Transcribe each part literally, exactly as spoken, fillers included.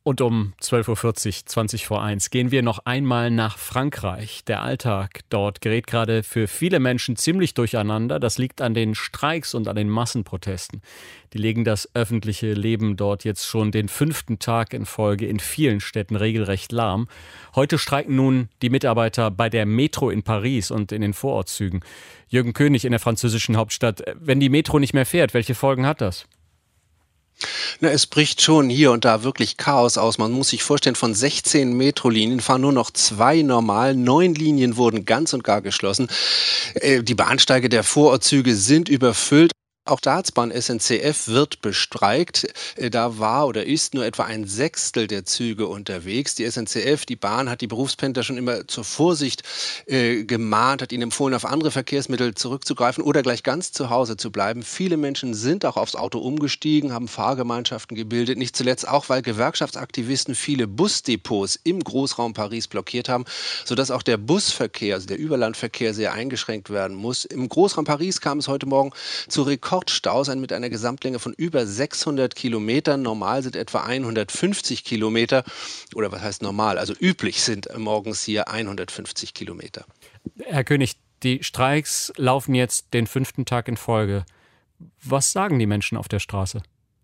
Und um zwölf Uhr vierzig, zwanzig vor eins, gehen wir noch einmal nach Frankreich. Der Alltag dort gerät gerade für viele Menschen ziemlich durcheinander. Das liegt an den Streiks und an den Massenprotesten. Die legen das öffentliche Leben dort jetzt schon den fünften Tag in Folge in vielen Städten regelrecht lahm. Heute streiken nun die Mitarbeiter bei der Metro in Paris und in den Vorortzügen. Jürgen König in der französischen Hauptstadt. Wenn die Metro nicht mehr fährt, welche Folgen hat das? Na, es bricht schon hier und da wirklich Chaos aus. Man muss sich vorstellen, von sechzehn Metrolinien fahren nur noch zwei normal. Neun Linien wurden ganz und gar geschlossen. Äh, Die Bahnsteige der Vorortzüge sind überfüllt. Auch Staatsbahn S N C F wird bestreikt. Äh, Da war oder ist nur etwa ein Sechstel der Züge unterwegs. Die S N C F, die Bahn, hat die Berufspendler schon immer zur Vorsicht äh, gemahnt, hat ihnen empfohlen, auf andere Verkehrsmittel zurückzugreifen oder gleich ganz zu Hause zu bleiben. Viele Menschen sind auch aufs Auto umgestiegen, haben Fahrgemeinschaften gebildet. Nicht zuletzt auch, weil Gewerkschaftsaktivisten viele Busdepots im Großraum Paris blockiert haben, sodass auch der Busverkehr, also der Überlandverkehr, sehr eingeschränkt werden muss. Im Großraum Paris kam es heute Morgen zu Rekordstaus mit einer Gesamtlänge von über sechshundert Kilometern. Normal sind etwa hundertfünfzig Kilometer. Oder was heißt normal? Also üblich sind morgens hier hundertfünfzig Kilometer. Herr König, die Streiks laufen jetzt den fünften Tag in Folge. Was sagen die Menschen auf der Straße?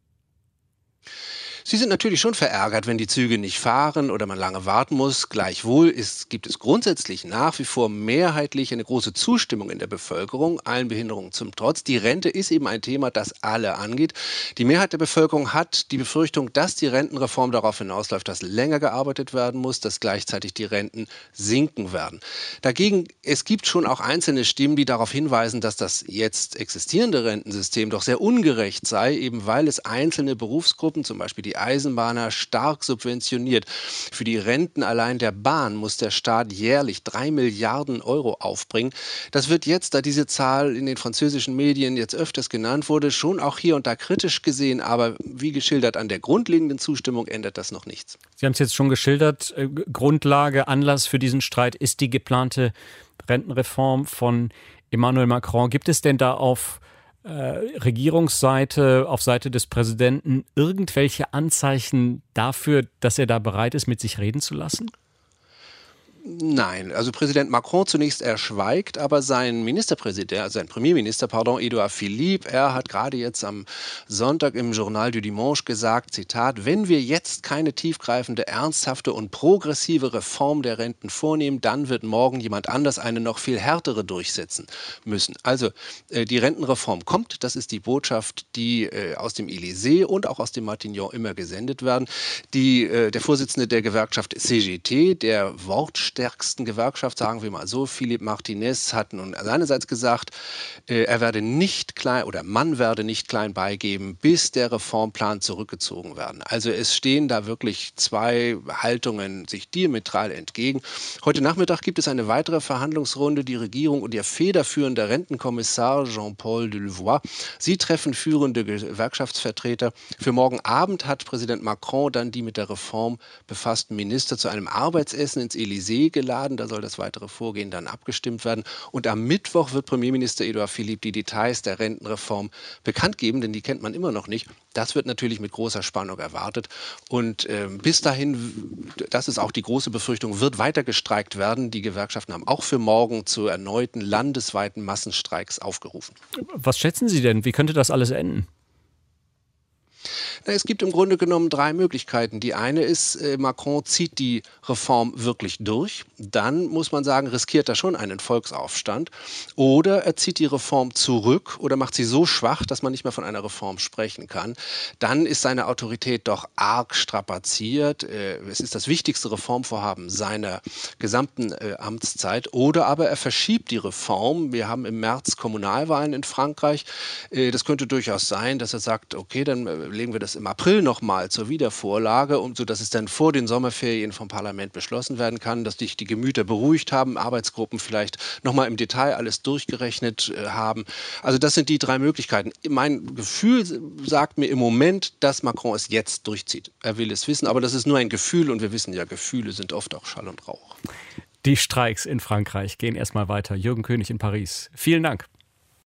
Sie sind natürlich schon verärgert, wenn die Züge nicht fahren oder man lange warten muss. Gleichwohl ist, gibt es grundsätzlich nach wie vor mehrheitlich eine große Zustimmung in der Bevölkerung, allen Behinderungen zum Trotz. Die Rente ist eben ein Thema, das alle angeht. Die Mehrheit der Bevölkerung hat die Befürchtung, dass die Rentenreform darauf hinausläuft, dass länger gearbeitet werden muss, dass gleichzeitig die Renten sinken werden. Dagegen, es gibt schon auch einzelne Stimmen, die darauf hinweisen, dass das jetzt existierende Rentensystem doch sehr ungerecht sei, eben weil es einzelne Berufsgruppen, zum Beispiel die Eisenbahner, stark subventioniert. Für die Renten allein der Bahn muss der Staat jährlich drei Milliarden Euro aufbringen. Das wird jetzt, da diese Zahl in den französischen Medien jetzt öfters genannt wurde, schon auch hier und da kritisch gesehen. Aber wie geschildert, an der grundlegenden Zustimmung ändert das noch nichts. Sie haben es jetzt schon geschildert. äh, Grundlage, Anlass für diesen Streit ist die geplante Rentenreform von Emmanuel Macron. Gibt es denn da auf äh, Regierungsseite, auf Seite des Präsidenten irgendwelche Anzeichen dafür, dass er da bereit ist, mit sich reden zu lassen? Nein, also Präsident Macron zunächst, er schweigt, aber sein Ministerpräsident, also sein Premierminister, pardon, Edouard Philippe, er hat gerade jetzt am Sonntag im Journal du Dimanche gesagt, Zitat, wenn wir jetzt keine tiefgreifende, ernsthafte und progressive Reform der Renten vornehmen, dann wird morgen jemand anders eine noch viel härtere durchsetzen müssen. Also äh, die Rentenreform kommt, das ist die Botschaft, die äh, aus dem Élysée und auch aus dem Matignon immer gesendet werden. Die, äh, der Vorsitzende der Gewerkschaft C G T, der Wortstärkste stärksten Gewerkschaft, sagen wir mal so, Philippe Martinez, hat nun seinerseits gesagt, äh, er werde nicht klein oder man werde nicht klein beigeben, bis der Reformplan zurückgezogen werden. Also es stehen da wirklich zwei Haltungen sich diametral entgegen. Heute Nachmittag gibt es eine weitere Verhandlungsrunde. Die Regierung und ihr federführender Rentenkommissar Jean-Paul Delevoye, sie treffen führende Gewerkschaftsvertreter. Für morgen Abend hat Präsident Macron dann die mit der Reform befassten Minister zu einem Arbeitsessen ins Élysée geladen. Da soll das weitere Vorgehen dann abgestimmt werden. Und am Mittwoch wird Premierminister Edouard Philippe die Details der Rentenreform bekannt geben, denn die kennt man immer noch nicht. Das wird natürlich mit großer Spannung erwartet. Und äh, bis dahin, das ist auch die große Befürchtung, wird weiter gestreikt werden. Die Gewerkschaften haben auch für morgen zu erneuten landesweiten Massenstreiks aufgerufen. Was schätzen Sie denn? Wie könnte das alles enden? Es gibt im Grunde genommen drei Möglichkeiten. Die eine ist, äh, Macron zieht die Reform wirklich durch. Dann muss man sagen, riskiert er schon einen Volksaufstand. Oder er zieht die Reform zurück oder macht sie so schwach, dass man nicht mehr von einer Reform sprechen kann. Dann ist seine Autorität doch arg strapaziert. Äh, es ist das wichtigste Reformvorhaben seiner gesamten äh, Amtszeit. Oder aber er verschiebt die Reform. Wir haben im März Kommunalwahlen in Frankreich. Äh, das könnte durchaus sein, dass er sagt, okay, dann äh, legen wir das im April nochmal zur Wiedervorlage, um, sodass es dann vor den Sommerferien vom Parlament beschlossen werden kann, dass sich die Gemüter beruhigt haben, Arbeitsgruppen vielleicht nochmal im Detail alles durchgerechnet äh, haben. Also das sind die drei Möglichkeiten. Mein Gefühl sagt mir im Moment, dass Macron es jetzt durchzieht. Er will es wissen, aber das ist nur ein Gefühl und wir wissen ja, Gefühle sind oft auch Schall und Rauch. Die Streiks in Frankreich gehen erstmal weiter. Jürgen König in Paris. Vielen Dank.